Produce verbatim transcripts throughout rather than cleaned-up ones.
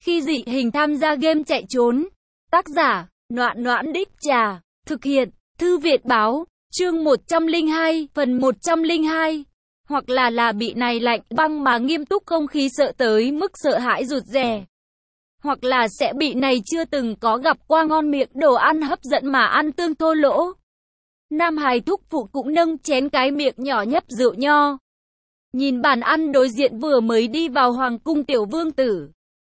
Khi dị hình tham gia game chạy trốn. Tác giả, Noãn Noãn Đích Trà. Thực hiện, Thư Viện Báo. Chương một trăm lẻ hai, phần một trăm lẻ hai. Hoặc là là bị này lạnh băng mà nghiêm túc không khí sợ tới mức sợ hãi rụt rè. Hoặc là sẽ bị này chưa từng có gặp qua ngon miệng đồ ăn hấp dẫn mà ăn tương thô lỗ. Nam hài thúc phụ cũng nâng chén cái miệng nhỏ nhấp rượu nho. Nhìn bàn ăn đối diện vừa mới đi vào hoàng cung tiểu vương tử.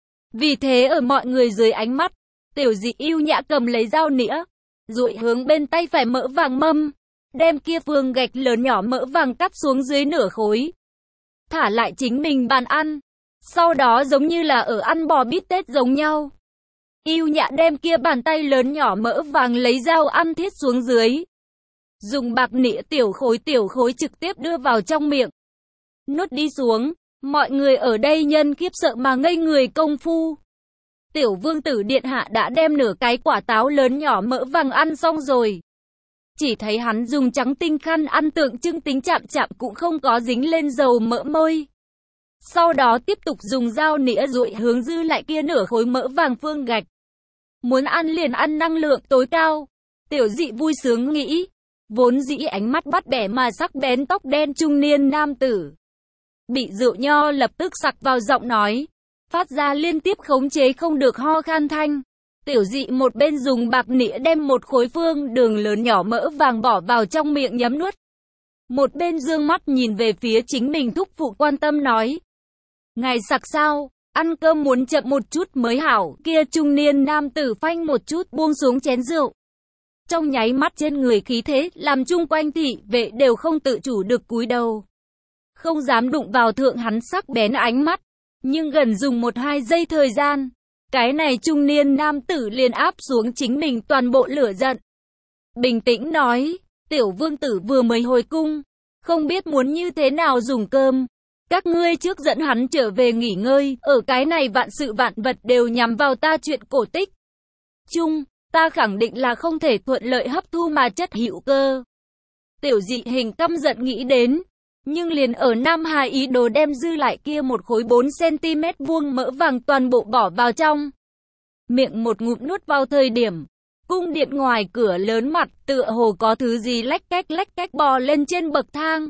Vì thế ở mọi người dưới ánh mắt, tiểu dị yêu nhã cầm lấy dao nĩa, dụi hướng bên tay phải mỡ vàng mâm, đem kia phương gạch lớn nhỏ mỡ vàng cắt xuống dưới nửa khối. Thả lại chính mình bàn ăn, sau đó giống như là ở ăn bò bít tết giống nhau. Yêu nhã đem kia bàn tay lớn nhỏ mỡ vàng lấy dao ăn thiết xuống dưới. Dùng bạc nĩa tiểu khối tiểu khối trực tiếp đưa vào trong miệng. Nuốt đi xuống, mọi người ở đây nhân khiếp sợ mà ngây người công phu. Tiểu vương tử điện hạ đã đem nửa cái quả táo lớn nhỏ mỡ vàng ăn xong rồi. Chỉ thấy hắn dùng trắng tinh khăn ăn tượng trưng tính chạm chạm cũng không có dính lên dầu mỡ môi. Sau đó tiếp tục dùng dao nĩa dụi hướng dư lại kia nửa khối mỡ vàng phương gạch. Muốn ăn liền ăn năng lượng tối cao. Tiểu dị vui sướng nghĩ. Vốn dĩ ánh mắt bắt bẻ mà sắc bén tóc đen trung niên nam tử. Bị rượu nho lập tức sặc vào giọng nói. Phát ra liên tiếp khống chế không được ho khan thanh. Tiểu dị một bên dùng bạc nĩa đem một khối phương đường lớn nhỏ mỡ vàng bỏ vào trong miệng nhấm nuốt. Một bên dương mắt nhìn về phía chính mình thúc phụ quan tâm nói. Ngài sặc sao, ăn cơm muốn chậm một chút mới hảo. Kia trung niên nam tử phanh một chút buông xuống chén rượu. Trong nháy mắt trên người khí thế làm chung quanh thị vệ đều không tự chủ được cúi đầu. Không dám đụng vào thượng hắn sắc bén ánh mắt. Nhưng gần dùng một hai giây thời gian. Cái này trung niên nam tử liền áp xuống chính mình toàn bộ lửa giận. Bình tĩnh nói, tiểu vương tử vừa mới hồi cung, không biết muốn như thế nào dùng cơm. Các ngươi trước dẫn hắn trở về nghỉ ngơi, ở cái này vạn sự vạn vật đều nhằm vào ta chuyện cổ tích. Chung, ta khẳng định là không thể thuận lợi hấp thu mà chất hữu cơ. Tiểu dị hình căm giận nghĩ đến. Nhưng liền ở Nam Hải ý đồ đem dư lại kia một khối bốn xăng ti mét vuông mỡ vàng toàn bộ bỏ vào trong. Miệng một ngụm nuốt vào thời điểm. Cung điện ngoài cửa lớn mặt tựa hồ có thứ gì lách cách lách cách bò lên trên bậc thang.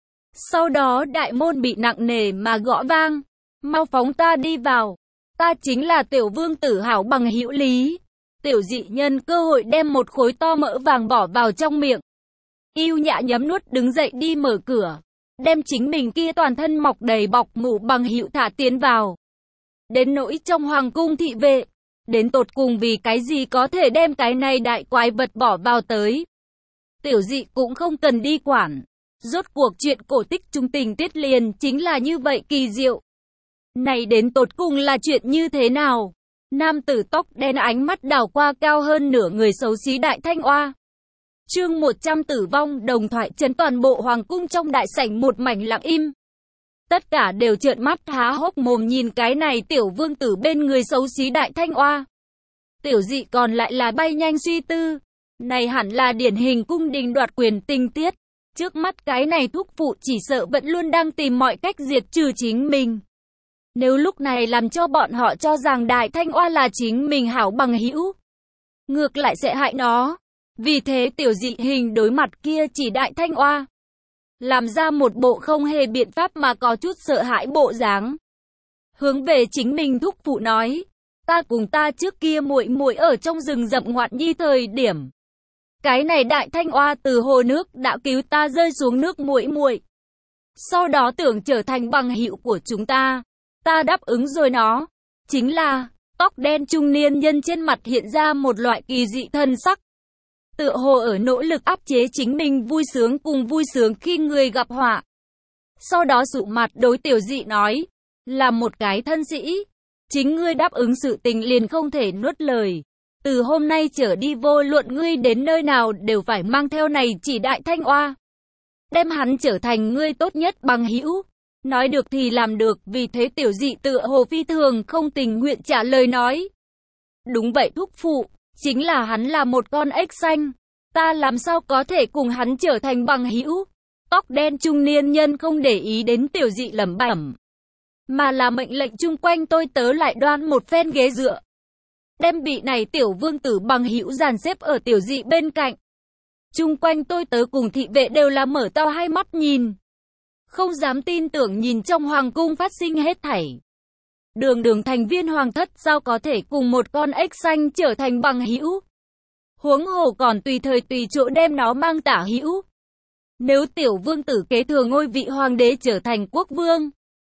Sau đó đại môn bị nặng nề mà gõ vang. Mau phóng ta đi vào. Ta chính là tiểu vương tử hảo bằng hữu lý. Tiểu dị nhân cơ hội đem một khối to mỡ vàng bỏ vào trong miệng. Yêu nhã nhấm nuốt đứng dậy đi mở cửa. Đem chính mình kia toàn thân mọc đầy bọc mủ bằng hữu thả tiến vào. Đến nỗi trong hoàng cung thị vệ. Đến tột cùng vì cái gì có thể đem cái này đại quái vật bỏ vào tới. Tiểu dị cũng không cần đi quản. Rốt cuộc chuyện cổ tích trung tình tiết liền chính là như vậy kỳ diệu. Này đến tột cùng là chuyện như thế nào? Nam tử tóc đen ánh mắt đảo qua cao hơn nửa người xấu xí đại thanh oa. Chương một trăm tử vong đồng thoại chấn toàn bộ hoàng cung trong đại sảnh một mảnh lặng im. Tất cả đều trợn mắt há hốc mồm nhìn cái này tiểu vương tử bên người xấu xí đại thanh oa. Tiểu dị còn lại là bay nhanh suy tư. Này hẳn là điển hình cung đình đoạt quyền tình tiết. Trước mắt cái này thúc phụ chỉ sợ vẫn luôn đang tìm mọi cách diệt trừ chính mình. Nếu lúc này làm cho bọn họ cho rằng đại thanh oa là chính mình hảo bằng hữu, ngược lại sẽ hại nó. Vì thế tiểu dị hình đối mặt kia chỉ đại thanh oa, làm ra một bộ không hề biện pháp mà có chút sợ hãi bộ dáng. Hướng về chính mình thúc phụ nói, ta cùng ta trước kia muội muội ở trong rừng rậm ngoạn nhi thời điểm. Cái này đại thanh oa từ hồ nước đã cứu ta rơi xuống nước muội muội. Sau đó tưởng trở thành bằng hữu của chúng ta. Ta đáp ứng rồi nó. Chính là, tóc đen trung niên nhân trên mặt hiện ra một loại kỳ dị thân sắc. Tựa hồ ở nỗ lực áp chế chính mình vui sướng cùng vui sướng khi người gặp họa. Sau đó sụ mặt đối tiểu dị nói, là một cái thân sĩ. Chính ngươi đáp ứng sự tình liền không thể nuốt lời. Từ hôm nay trở đi vô luận ngươi đến nơi nào đều phải mang theo này chỉ đại thanh oa. Đem hắn trở thành ngươi tốt nhất bằng hữu. Nói được thì làm được, vì thế tiểu dị tựa hồ phi thường không tình nguyện trả lời nói. Đúng vậy thúc phụ, chính là hắn là một con ếch xanh. Ta làm sao có thể cùng hắn trở thành bằng hữu? Tóc đen trung niên nhân không để ý đến tiểu dị lẩm bẩm. mà là mệnh lệnh chung quanh tôi tớ lại đoan một phen ghế dựa. Đem vị này tiểu vương tử bằng hữu dàn xếp ở tiểu dị bên cạnh. Chung quanh tôi tớ cùng thị vệ đều là mở to hai mắt nhìn. Không dám tin tưởng nhìn trong hoàng cung phát sinh hết thảy. Đường đường thành viên hoàng thất sao có thể cùng một con ếch xanh trở thành bằng hữu. Huống hồ còn tùy thời tùy chỗ đem nó mang tả hữu. Nếu tiểu vương tử kế thừa ngôi vị hoàng đế trở thành quốc vương,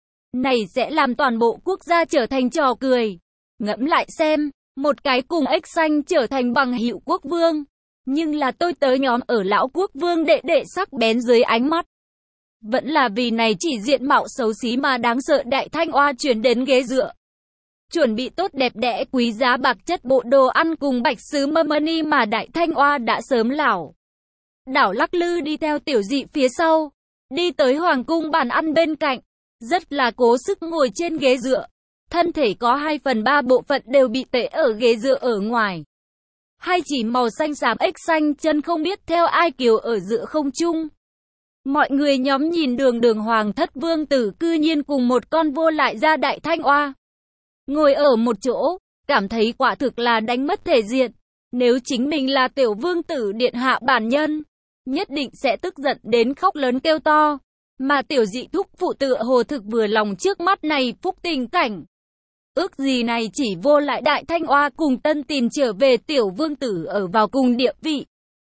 này sẽ làm toàn bộ quốc gia trở thành trò cười. Ngẫm lại xem, một cái cùng ếch xanh trở thành bằng hữu quốc vương, nhưng là tôi tớ nhóm ở lão quốc vương đệ đệ sắc bén dưới ánh mắt. Vẫn là vì này chỉ diện mạo xấu xí mà đáng sợ Đại Thanh Oa chuyển đến ghế dựa. Chuẩn bị tốt đẹp đẽ quý giá bạc chất bộ đồ ăn cùng bạch sứ money mà Đại Thanh Oa đã sớm lảo đảo lắc lư đi theo tiểu dị phía sau, đi tới hoàng cung bàn ăn bên cạnh, rất là cố sức ngồi trên ghế dựa. Thân thể có hai phần ba bộ phận đều bị tệ ở ghế dựa ở ngoài. Hai chỉ màu xanh xám ếch xanh chân không biết theo ai kiều ở giữa không trung. Mọi người nhóm nhìn đường đường hoàng thất vương tử cư nhiên cùng một con vô lại ra Đại Thanh Oa ngồi ở một chỗ, cảm thấy quả thực là đánh mất thể diện. Nếu chính mình là tiểu vương tử điện hạ bản nhân, nhất định sẽ tức giận đến khóc lớn kêu to. Mà tiểu dị thúc phụ tựa hồ thực vừa lòng trước mắt này phúc tình cảnh. Ước gì này chỉ vô lại Đại Thanh Oa cùng tân tìm trở về tiểu vương tử ở vào cùng địa vị.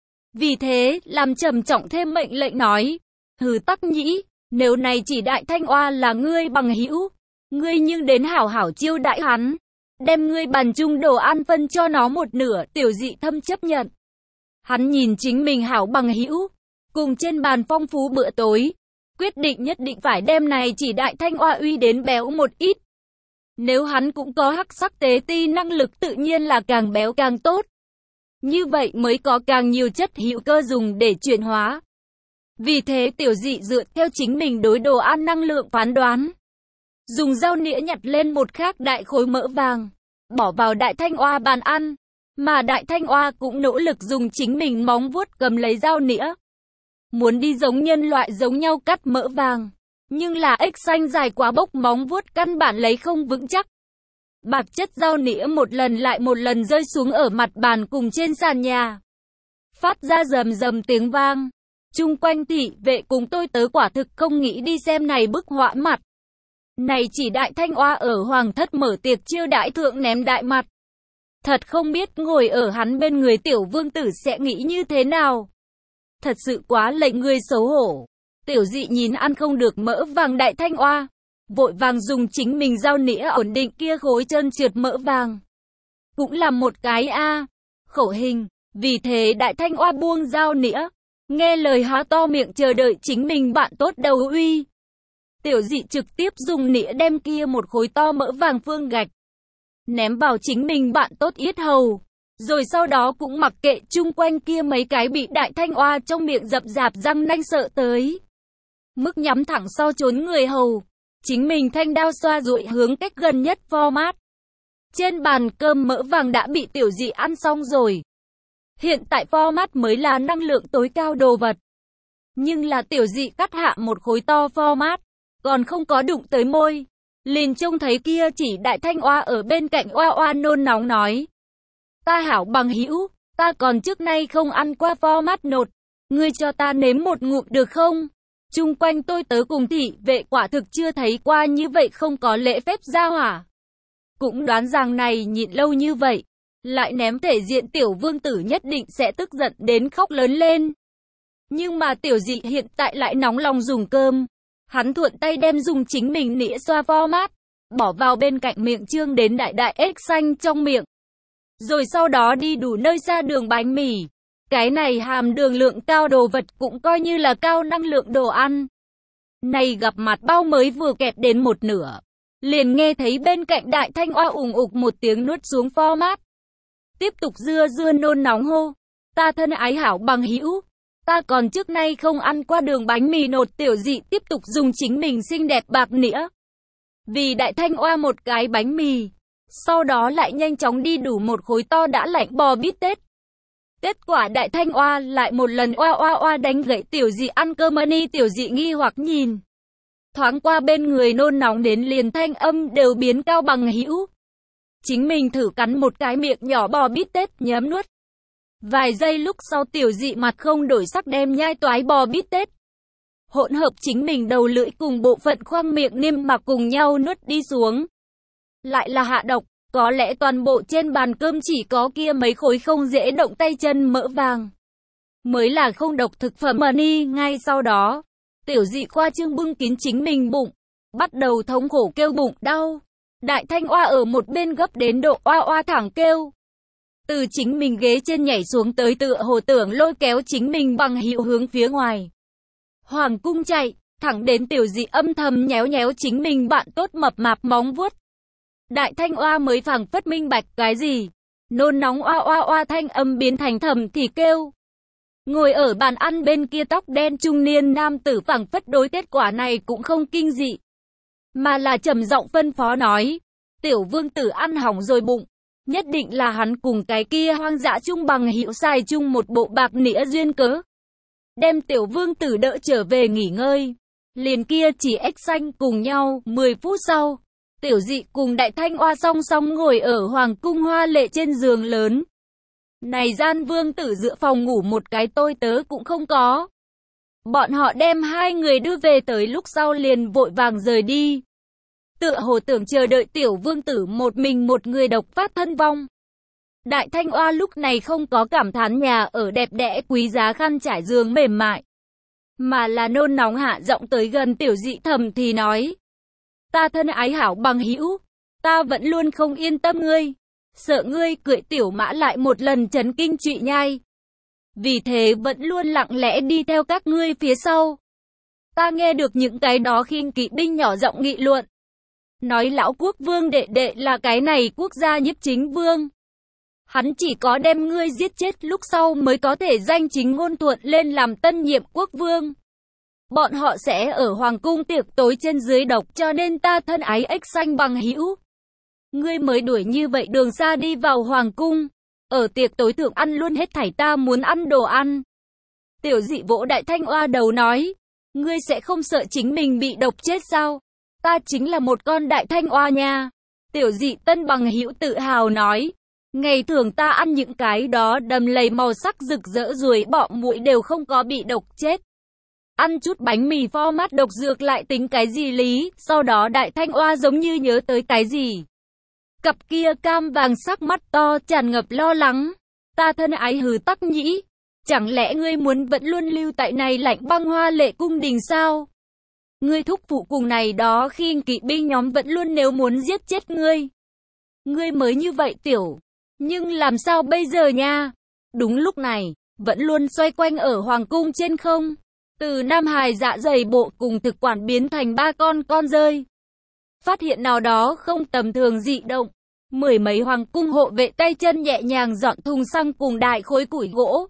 Vì thế, làm trầm trọng thêm mệnh lệnh nói, hừ tắc nhĩ, nếu này chỉ Đại Thanh Oa là ngươi bằng hữu, ngươi nhưng đến hảo hảo chiêu đãi hắn, đem ngươi bàn chung đồ ăn phân cho nó một nửa. Tiểu dị thâm chấp nhận. Hắn nhìn chính mình hảo bằng hữu, cùng trên bàn phong phú bữa tối, quyết định nhất định phải đem này chỉ Đại Thanh Oa uy đến béo một ít. Nếu hắn cũng có hắc sắc tế ti năng lực tự nhiên là càng béo càng tốt. Như vậy mới có càng nhiều chất hữu cơ dùng để chuyển hóa. Vì thế tiểu dị dựa theo chính mình đối đồ ăn năng lượng phán đoán. Dùng dao nĩa nhặt lên một khác đại khối mỡ vàng, bỏ vào Đại Thanh Oa bàn ăn. Mà Đại Thanh Oa cũng nỗ lực dùng chính mình móng vuốt cầm lấy dao nĩa. Muốn đi giống nhân loại giống nhau cắt mỡ vàng. Nhưng là ếch xanh dài quá bốc móng vuốt căn bản lấy không vững chắc. Bạc chất dao nĩa một lần lại một lần rơi xuống ở mặt bàn cùng trên sàn nhà. Phát ra rầm rầm tiếng vang. Chung quanh thị vệ cùng tôi tớ quả thực không nghĩ đi xem này bức họa mặt. Này chỉ Đại Thanh Oa ở hoàng thất mở tiệc chiêu đãi thượng ném đại mặt. Thật không biết ngồi ở hắn bên người tiểu vương tử sẽ nghĩ như thế nào. Thật sự quá lệnh người xấu hổ. Tiểu dị nhìn ăn không được mỡ vàng Đại Thanh Oa, vội vàng dùng chính mình dao nĩa ổn định kia khối trơn trượt mỡ vàng. Cũng là một cái a khẩu hình, vì thế Đại Thanh Oa buông dao nĩa, nghe lời há to miệng chờ đợi chính mình bạn tốt đầu uy. Tiểu dị trực tiếp dùng nĩa đem kia một khối to mỡ vàng phương gạch, ném vào chính mình bạn tốt yết hầu. Rồi sau đó cũng mặc kệ chung quanh kia mấy cái bị Đại Thanh Oa trong miệng dập dạp răng nanh sợ tới. Mức nhắm thẳng sau trốn người hầu. Chính mình thanh đao xoa duỗi hướng cách gần nhất format. Trên bàn cơm mỡ vàng đã bị tiểu dị ăn xong rồi. Hiện tại format mới là năng lượng tối cao đồ vật. Nhưng là tiểu dị cắt hạ một khối to format, còn không có đụng tới môi. Liền trông thấy kia chỉ Đại Thanh Oa ở bên cạnh oa oa nôn nóng nói. Ta hảo bằng hữu, ta còn trước nay không ăn qua format nột. Ngươi cho ta nếm một ngụm được không? Chung quanh tôi tớ cùng thị vệ quả thực chưa thấy qua như vậy không có lễ phép gia hỏa. Cũng đoán rằng này nhịn lâu như vậy, lại ném thể diện tiểu vương tử nhất định sẽ tức giận đến khóc lớn lên. Nhưng mà tiểu dị hiện tại lại nóng lòng dùng cơm. Hắn thuận tay đem dùng chính mình nĩa xoa format, bỏ vào bên cạnh miệng trương đến đại đại ếch xanh trong miệng. Rồi sau đó đi đủ nơi ra đường bánh mì. Cái này hàm đường lượng cao đồ vật cũng coi như là cao năng lượng đồ ăn. Này gặp mặt bao mới vừa kẹp đến một nửa. Liền nghe thấy bên cạnh Đại Thanh Oa ủng ục một tiếng nuốt xuống format. Tiếp tục dưa dưa nôn nóng hô. Ta thân ái hảo bằng hữu. Ta còn trước nay không ăn qua đường bánh mì nột. Tiểu dị tiếp tục dùng chính mình xinh đẹp bạc nĩa. Vì Đại Thanh Oa một cái bánh mì. Sau đó lại nhanh chóng đi đủ một khối to đã lạnh bò bít tết. Kết quả Đại Thanh Oa lại một lần oa oa oa đánh gãy tiểu dị ăn cơm money. Tiểu dị nghi hoặc nhìn. Thoáng qua bên người nôn nóng đến liền thanh âm đều biến cao. Bằng hữu, chính mình thử cắn một cái miệng nhỏ bò bít tết, nhấm nuốt. Vài giây lúc sau Tiểu Dị mặt không đổi sắc đem nhai toái bò bít tết, hỗn hợp chính mình đầu lưỡi cùng bộ phận khoang miệng niêm mạc cùng nhau nuốt đi xuống. Lại là hạ độc, có lẽ toàn bộ trên bàn cơm chỉ có kia mấy khối không dễ động tay chân mỡ vàng mới là không độc thực phẩm mà ni. Ngay sau đó, Tiểu Dị khoa trương bưng kín chính mình bụng, bắt đầu thống khổ kêu bụng đau. Đại Thanh Oa ở một bên gấp đến độ oa oa thẳng kêu. Từ chính mình ghế trên nhảy xuống tới tựa hồ tưởng lôi kéo chính mình bằng hữu hướng phía ngoài hoàng cung chạy, thẳng đến Tiểu Dị âm thầm nhéo nhéo chính mình bạn tốt mập mạp móng vuốt. Đại Thanh Oa mới phảng phất minh bạch cái gì, nôn nóng oa oa oa thanh âm biến thành thầm thì kêu. Ngồi ở bàn ăn bên kia tóc đen trung niên nam tử phảng phất đối kết quả này cũng không kinh dị, mà là trầm giọng phân phó nói, Tiểu Vương tử ăn hỏng rồi bụng, nhất định là hắn cùng cái kia hoang dã chung bằng hữu xài chung một bộ bạc nĩa duyên cớ. Đem Tiểu Vương tử đỡ trở về nghỉ ngơi. Liền kia chỉ ếch xanh cùng nhau, mười phút sau, Tiểu Dị cùng Đại Thanh Oa song song ngồi ở hoàng cung hoa lệ trên giường lớn. Này gian vương tử dựa phòng ngủ một cái tôi tớ cũng không có. Bọn họ đem hai người đưa về tới lúc sau liền vội vàng rời đi. Tựa hồ tưởng chờ đợi Tiểu Vương tử một mình một người độc phát thân vong. Đại Thanh Oa lúc này không có cảm thán nhà ở đẹp đẽ quý giá khăn trải giường mềm mại, mà là nôn nóng hạ giọng tới gần Tiểu Dị thầm thì nói. Ta thân ái hảo bằng hữu, ta vẫn luôn không yên tâm ngươi, sợ ngươi cưỡi tiểu mã lại một lần chấn kinh trụy nhai. Vì thế vẫn luôn lặng lẽ đi theo các ngươi phía sau. Ta nghe được những cái đó khinh kỵ binh nhỏ giọng nghị luận. Nói lão quốc vương đệ đệ là cái này quốc gia nhiếp chính vương. Hắn chỉ có đem ngươi giết chết lúc sau mới có thể danh chính ngôn thuận lên làm tân nhiệm quốc vương. Bọn họ sẽ ở hoàng cung tiệc tối trên dưới độc, cho nên ta thân ái ếch xanh bằng hữu. Ngươi mới đuổi như vậy đường xa đi vào hoàng cung, ở tiệc tối thượng ăn luôn hết thảy ta muốn ăn đồ ăn. Tiểu Dị vỗ Đại Thanh Oa đầu nói, ngươi sẽ không sợ chính mình bị độc chết sao? Ta chính là một con Đại Thanh Oa nha. Tiểu Dị tân bằng hữu tự hào nói, ngày thường ta ăn những cái đó đầm lầy màu sắc rực rỡ ruồi bọ muỗi đều không có bị độc chết. Ăn chút bánh mì format độc dược lại tính cái gì lý? Sau đó Đại Thanh Oa giống như nhớ tới cái gì. Cặp kia cam vàng sắc mắt to tràn ngập lo lắng. Ta thân ái hừ Tắc Nhĩ, chẳng lẽ ngươi muốn vẫn luôn lưu tại này lạnh băng hoa lệ cung đình sao? Ngươi thúc phụ cùng này đó khi kỵ binh nhóm vẫn luôn nếu muốn giết chết ngươi. Ngươi mới như vậy tiểu, nhưng làm sao bây giờ nha? Đúng lúc này, vẫn luôn xoay quanh ở hoàng cung trên không. Từ Nam Hải dạ dày bộ cùng thực quản biến thành ba con con rơi. Phát hiện nào đó không tầm thường dị động. Mười mấy hoàng cung hộ vệ tay chân nhẹ nhàng dọn thùng xăng cùng đại khối củi gỗ.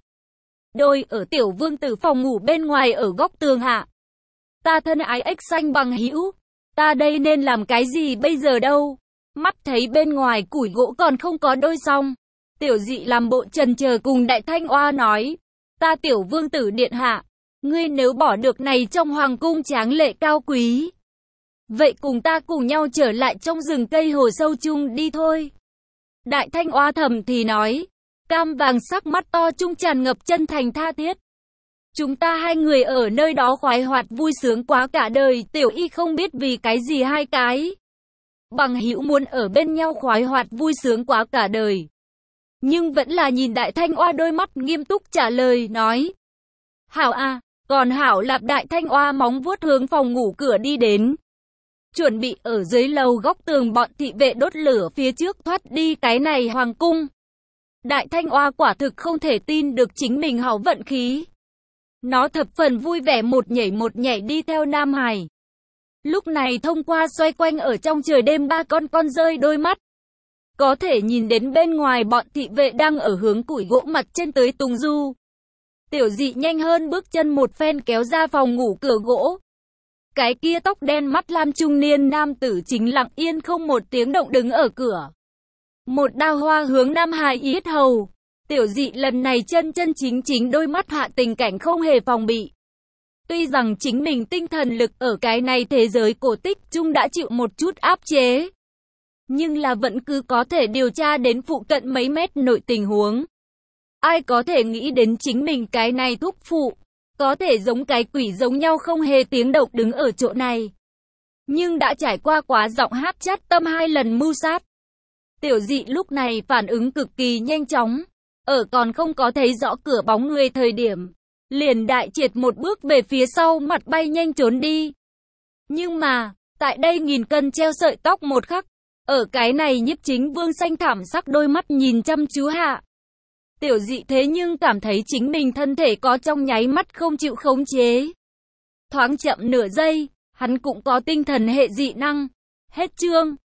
Đôi ở Tiểu Vương tử phòng ngủ bên ngoài ở góc tường hạ. Ta thân ái ếch xanh bằng hữu, ta đây nên làm cái gì bây giờ đâu? Mắt thấy bên ngoài củi gỗ còn không có đôi xong. Tiểu Dị làm bộ chần chờ cùng Đại Thanh Oa nói. Ta Tiểu Vương tử điện hạ, ngươi nếu bỏ được này trong hoàng cung tráng lệ cao quý, vậy cùng ta cùng nhau trở lại trong rừng cây hồ sâu chung đi thôi. Đại Thanh Oa thầm thì nói, cam vàng sắc mắt to trung tràn ngập chân thành tha thiết. Chúng ta hai người ở nơi đó khoái hoạt vui sướng quá cả đời. Tiểu Y không biết vì cái gì hai cái bằng hữu muốn ở bên nhau khoái hoạt vui sướng quá cả đời, nhưng vẫn là nhìn Đại Thanh Oa đôi mắt nghiêm túc trả lời nói, hảo a, à, còn hảo. Lạp Đại Thanh Oa móng vuốt hướng phòng ngủ cửa đi đến, chuẩn bị ở dưới lầu góc tường bọn thị vệ đốt lửa phía trước thoát đi cái này hoàng cung. Đại Thanh Oa quả thực không thể tin được chính mình hảo vận khí. Nó thập phần vui vẻ một nhảy một nhảy đi theo Nam Hải. Lúc này thông qua xoay quanh ở trong trời đêm ba con con rơi đôi mắt, có thể nhìn đến bên ngoài bọn thị vệ đang ở hướng củi gỗ mặt trên tới Tùng Du. Tiểu Dị nhanh hơn bước chân một phen kéo ra phòng ngủ cửa gỗ. Cái kia tóc đen mắt lam trung niên nam tử chính lặng yên không một tiếng động đứng ở cửa. Một đao hoa hướng Nam Hải yết hầu. Tiểu Dị lần này chân chân chính chính đôi mắt hạ tình cảnh không hề phòng bị. Tuy rằng chính mình tinh thần lực ở cái này thế giới cổ tích chung đã chịu một chút áp chế, nhưng là vẫn cứ có thể điều tra đến phụ cận mấy mét nội tình huống. Ai có thể nghĩ đến chính mình cái này thúc phụ, có thể giống cái quỷ giống nhau không hề tiếng động đứng ở chỗ này. Nhưng đã trải qua quá giọng hát chát tâm hai lần mưu sát. Tiểu dị lúc này phản ứng cực kỳ nhanh chóng, ở còn không có thấy rõ cửa bóng người thời điểm, liền đại triệt một bước về phía sau mặt bay nhanh trốn đi. Nhưng mà, tại đây nghìn cân treo sợi tóc một khắc, ở cái này nhiếp chính vương xanh thảm sắc đôi mắt nhìn chăm chú hạ. Tiểu dị thế nhưng cảm thấy chính mình thân thể có trong nháy mắt không chịu khống chế. Thoáng chậm nửa giây, hắn cũng có tinh thần hệ dị năng. Hết chương.